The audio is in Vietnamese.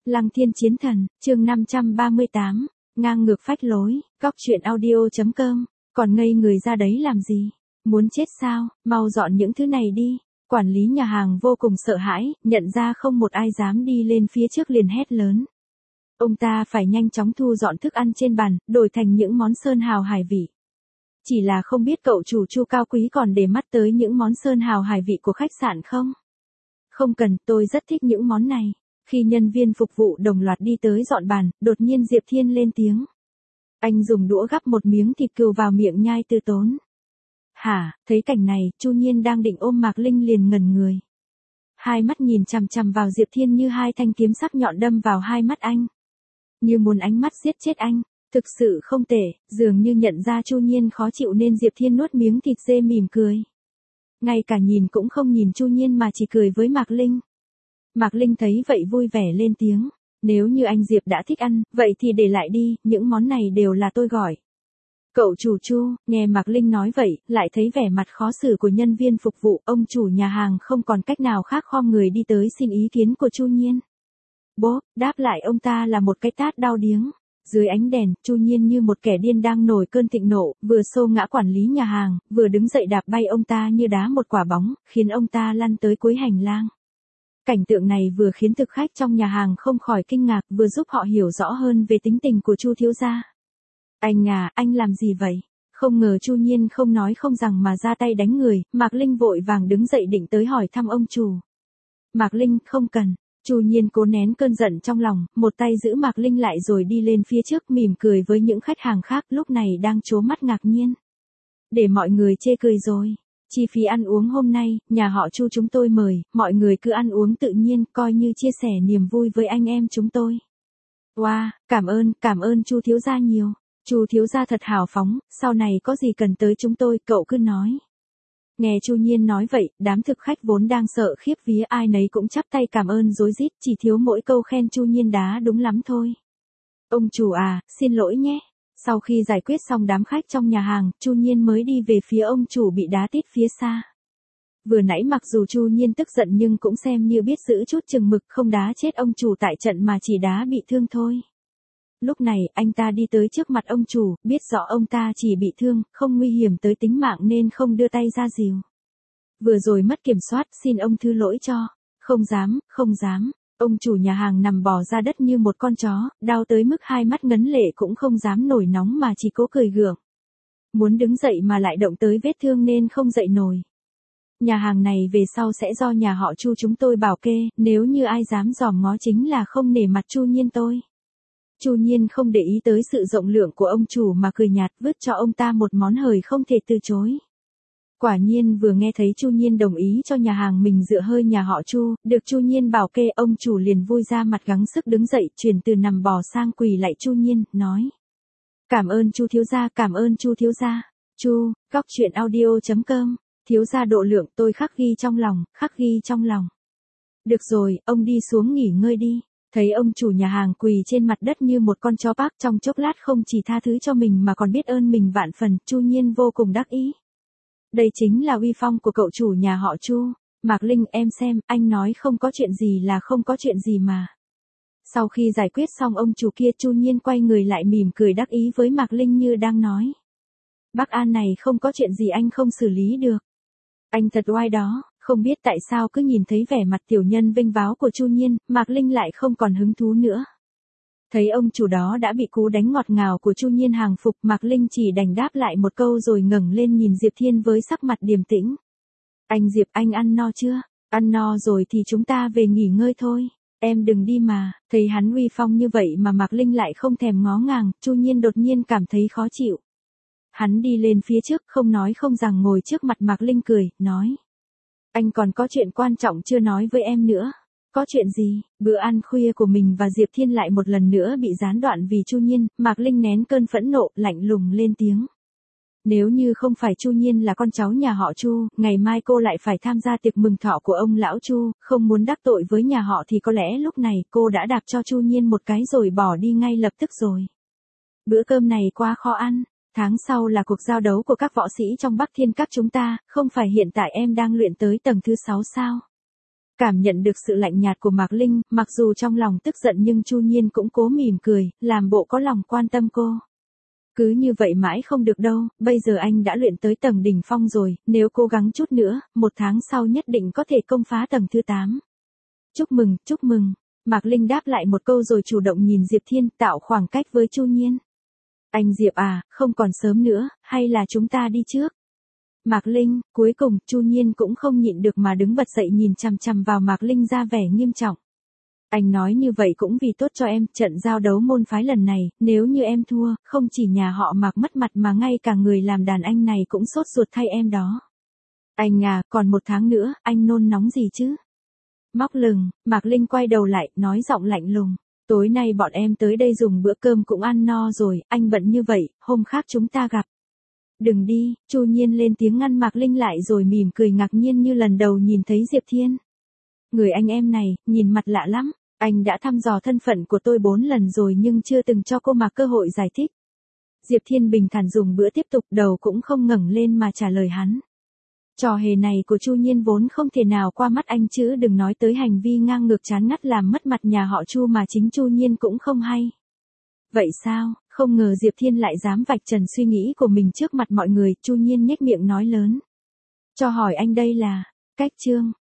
Lăng Thiên Chiến Thần, chương 538, ngang ngược phách lối, góc truyện audio.com, còn ngây người ra đấy làm gì? Muốn chết sao, mau dọn những thứ này đi. Quản lý nhà hàng vô cùng sợ hãi, nhận ra không một ai dám đi lên phía trước liền hét lớn. Ông ta phải nhanh chóng thu dọn thức ăn trên bàn, đổi thành những món sơn hào hải vị. Chỉ là không biết cậu chủ Chu cao quý còn để mắt tới những món sơn hào hải vị của khách sạn không? Không cần, tôi rất thích những món này. Khi nhân viên phục vụ đồng loạt đi tới dọn bàn, đột nhiên Diệp Thiên lên tiếng. Anh dùng đũa gắp một miếng thịt cừu vào miệng nhai từ tốn. Hả, thấy cảnh này, Chu Nhiên đang định ôm Mạc Linh liền ngẩn người. Hai mắt nhìn chằm chằm vào Diệp Thiên như hai thanh kiếm sắc nhọn đâm vào hai mắt anh. Như muốn ánh mắt giết chết anh, thực sự không tệ, dường như nhận ra Chu Nhiên khó chịu nên Diệp Thiên nuốt miếng thịt dê mỉm cười. Ngay cả nhìn cũng không nhìn Chu Nhiên mà chỉ cười với Mạc Linh. Mạc Linh thấy vậy vui vẻ lên tiếng, nếu như anh Diệp đã thích ăn, vậy thì để lại đi, những món này đều là tôi gọi. Cậu chủ Chu, nghe Mạc Linh nói vậy, lại thấy vẻ mặt khó xử của nhân viên phục vụ, ông chủ nhà hàng không còn cách nào khác khom người đi tới xin ý kiến của Chu Nhiên. Bốp, đáp lại ông ta là một cái tát đau điếng. Dưới ánh đèn, Chu Nhiên như một kẻ điên đang nổi cơn thịnh nộ, vừa xô ngã quản lý nhà hàng, vừa đứng dậy đạp bay ông ta như đá một quả bóng, khiến ông ta lăn tới cuối hành lang. Cảnh tượng này vừa khiến thực khách trong nhà hàng không khỏi kinh ngạc, vừa giúp họ hiểu rõ hơn về tính tình của Chu thiếu gia. Anh à, anh làm gì vậy? Không ngờ Chu Nhiên không nói không rằng mà ra tay đánh người, Mạc Linh vội vàng đứng dậy định tới hỏi thăm ông chủ. Mạc Linh, không cần. Chu Nhiên cố nén cơn giận trong lòng, một tay giữ Mạc Linh lại rồi đi lên phía trước mỉm cười với những khách hàng khác lúc này đang trố mắt ngạc nhiên. Để mọi người chê cười rồi. Chi phí ăn uống hôm nay, nhà họ Chu chúng tôi mời, mọi người cứ ăn uống tự nhiên, coi như chia sẻ niềm vui với anh em chúng tôi. Wow, cảm ơn Chu thiếu gia nhiều. Chu thiếu gia thật hào phóng, sau này có gì cần tới chúng tôi, cậu cứ nói. Nghe Chu Nhiên nói vậy, đám thực khách vốn đang sợ khiếp vía ai nấy cũng chắp tay cảm ơn rối rít, chỉ thiếu mỗi câu khen Chu Nhiên đá đúng lắm thôi. Ông chủ à, xin lỗi nhé. Sau khi giải quyết xong đám khách trong nhà hàng, Chu Nhiên mới đi về phía ông chủ bị đá tít phía xa. Vừa nãy mặc dù Chu Nhiên tức giận nhưng cũng xem như biết giữ chút chừng mực không đá chết ông chủ tại trận mà chỉ đá bị thương thôi. Lúc này, anh ta đi tới trước mặt ông chủ, biết rõ ông ta chỉ bị thương, không nguy hiểm tới tính mạng nên không đưa tay ra dìu. Vừa rồi mất kiểm soát, xin ông thứ lỗi cho. Không dám. Ông chủ nhà hàng nằm bò ra đất như một con chó, đau tới mức hai mắt ngấn lệ cũng không dám nổi nóng mà chỉ cố cười gượng. Muốn đứng dậy mà lại động tới vết thương nên không dậy nổi. Nhà hàng này về sau sẽ do nhà họ Chu chúng tôi bảo kê, nếu như ai dám dòm ngó chính là không nể mặt Chu Nhiên tôi. Chu Nhiên không để ý tới sự rộng lượng của ông chủ mà cười nhạt vứt cho ông ta một món hời không thể từ chối. Quả nhiên vừa nghe thấy Chu Nhiên đồng ý cho nhà hàng mình dựa hơi nhà họ Chu, được Chu Nhiên bảo kê ông chủ liền vui ra mặt gắng sức đứng dậy chuyển từ nằm bò sang quỳ lại Chu Nhiên, nói. Cảm ơn Chu thiếu gia, cảm ơn Chu thiếu gia. Chu, góc truyện audio.com, thiếu gia độ lượng tôi khắc ghi trong lòng. Được rồi, ông đi xuống nghỉ ngơi đi. Thấy ông chủ nhà hàng quỳ trên mặt đất như một con chó bác trong chốc lát không chỉ tha thứ cho mình mà còn biết ơn mình vạn phần, Chu Nhiên vô cùng đắc ý. Đây chính là uy phong của cậu chủ nhà họ Chu. Mạc Linh em xem, anh nói không có chuyện gì là không có chuyện gì mà. Sau khi giải quyết xong ông chủ kia Chu Nhiên quay người lại mỉm cười đắc ý với Mạc Linh như đang nói. Bác An này không có chuyện gì anh không xử lý được. Anh thật oai đó. Không biết tại sao cứ nhìn thấy vẻ mặt tiểu nhân vênh váo của Chu Nhiên, Mạc Linh lại không còn hứng thú nữa. Thấy ông chủ đó đã bị cú đánh ngọt ngào của Chu Nhiên hàng phục, Mạc Linh chỉ đành đáp lại một câu rồi ngẩng lên nhìn Diệp Thiên với sắc mặt điềm tĩnh. Anh Diệp, anh ăn no chưa? Ăn no rồi thì chúng ta về nghỉ ngơi thôi. Em đừng đi mà. Thấy hắn uy phong như vậy mà Mạc Linh lại không thèm ngó ngàng, Chu Nhiên đột nhiên cảm thấy khó chịu. Hắn đi lên phía trước, không nói không rằng ngồi trước mặt Mạc Linh cười, nói. Anh còn có chuyện quan trọng chưa nói với em nữa. Có chuyện gì? Bữa ăn khuya của mình và Diệp Thiên lại một lần nữa bị gián đoạn vì Chu Nhiên, Mạc Linh nén cơn phẫn nộ, lạnh lùng lên tiếng. Nếu như không phải Chu Nhiên là con cháu nhà họ Chu, ngày mai cô lại phải tham gia tiệc mừng thọ của ông lão Chu, không muốn đắc tội với nhà họ thì có lẽ lúc này cô đã đạp cho Chu Nhiên một cái rồi bỏ đi ngay lập tức rồi. Bữa cơm này quá khó ăn. Tháng sau là cuộc giao đấu của các võ sĩ trong Bắc Thiên Các chúng ta, không phải hiện tại em đang luyện tới tầng thứ 6 sao? Cảm nhận được sự lạnh nhạt của Mạc Linh, mặc dù trong lòng tức giận nhưng Chu Nhiên cũng cố mỉm cười, làm bộ có lòng quan tâm cô. Cứ như vậy mãi không được đâu, bây giờ anh đã luyện tới tầng đỉnh phong rồi, nếu cố gắng chút nữa, 1 tháng sau nhất định có thể công phá tầng thứ 8. Chúc mừng, chúc mừng. Mạc Linh đáp lại một câu rồi chủ động nhìn Diệp Thiên, tạo khoảng cách với Chu Nhiên. Anh Diệp à, không còn sớm nữa, hay là chúng ta đi trước? Mạc Linh, cuối cùng, Chu Nhiên cũng không nhịn được mà đứng bật dậy nhìn chằm chằm vào Mạc Linh ra vẻ nghiêm trọng. Anh nói như vậy cũng vì tốt cho em, trận giao đấu môn phái lần này, nếu như em thua, không chỉ nhà họ Mạc mất mặt mà ngay cả người làm đàn anh này cũng sốt ruột thay em đó. Anh à, còn 1 tháng nữa, anh nôn nóng gì chứ? Móc lừng, Mạc Linh quay đầu lại, nói giọng lạnh lùng. Tối nay bọn em tới đây dùng bữa cơm cũng ăn no rồi, anh bận như vậy, hôm khác chúng ta gặp. Đừng đi, Chu Nhiên lên tiếng ngăn Mạc Linh lại rồi mỉm cười ngạc nhiên như lần đầu nhìn thấy Diệp Thiên. Người anh em này, nhìn mặt lạ lắm, anh đã thăm dò thân phận của tôi 4 lần rồi nhưng chưa từng cho cô mà cơ hội giải thích. Diệp Thiên bình thản dùng bữa tiếp tục, đầu cũng không ngẩng lên mà trả lời hắn. Trò hề này của Chu Nhiên vốn không thể nào qua mắt anh chứ đừng nói tới hành vi ngang ngược chán ngắt làm mất mặt nhà họ Chu mà chính Chu Nhiên cũng không hay. Vậy sao, không ngờ Diệp Thiên lại dám vạch trần suy nghĩ của mình trước mặt mọi người, Chu Nhiên nhếch miệng nói lớn. Cho hỏi anh đây là, cách chương,